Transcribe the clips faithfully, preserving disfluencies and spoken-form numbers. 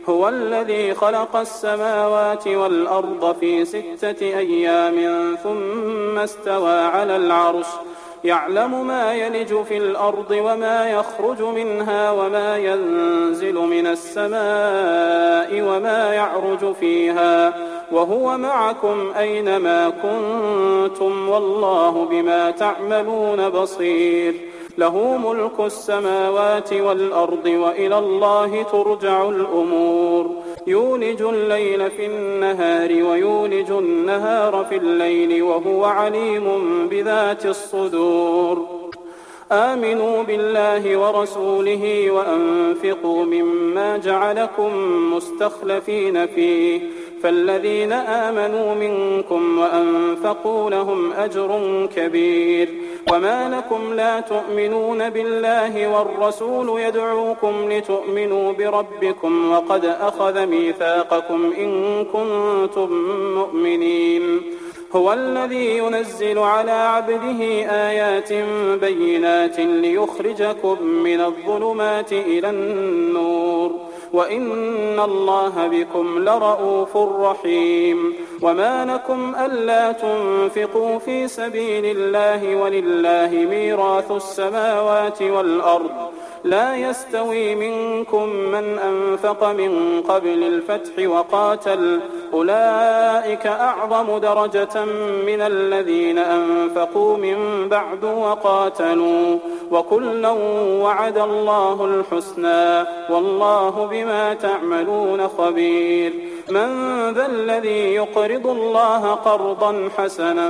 هو الذي خلق السماوات والأرض في ستة أيام ثم استوى على العرش يعلم ما يلج في الأرض وما يخرج منها وما ينزل من السماء وما يعرج فيها وهو معكم أينما كنتم والله بما تعملون بصير له ملك السماوات والأرض وإلى الله ترجع الأمور يولج الليل في النهار ويولج النهار في الليل وهو عليم بذات الصدور آمنوا بالله ورسوله وأنفقوا مما جعلكم مستخلفين فيه فالذين آمنوا منكم وأنفقوا لهم أجر كبير وما لكم لا تؤمنون بالله والرسول يدعوكم لتؤمنوا بربكم وقد أخذ ميثاقكم إن كنتم مؤمنين هو الذي ينزل على عبده آيات بينات ليخرجكم من الظلمات إلى النور وإن الله بكم لرءوف رحيم وما لكم ألا تنفقوا في سبيل الله ولله ميراث السماوات والأرض لا يستوي منكم من أنفق من قبل الفتح وقاتل أولئك أعظم درجة من الذين أنفقوا من بعد وقاتلوا وكلا وعد الله الحسنى والله بما تعملون خبير من ذا الذي يقرض الله قرضا حسنا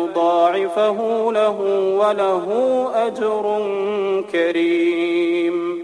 فيضاعفه له وله أجر كريم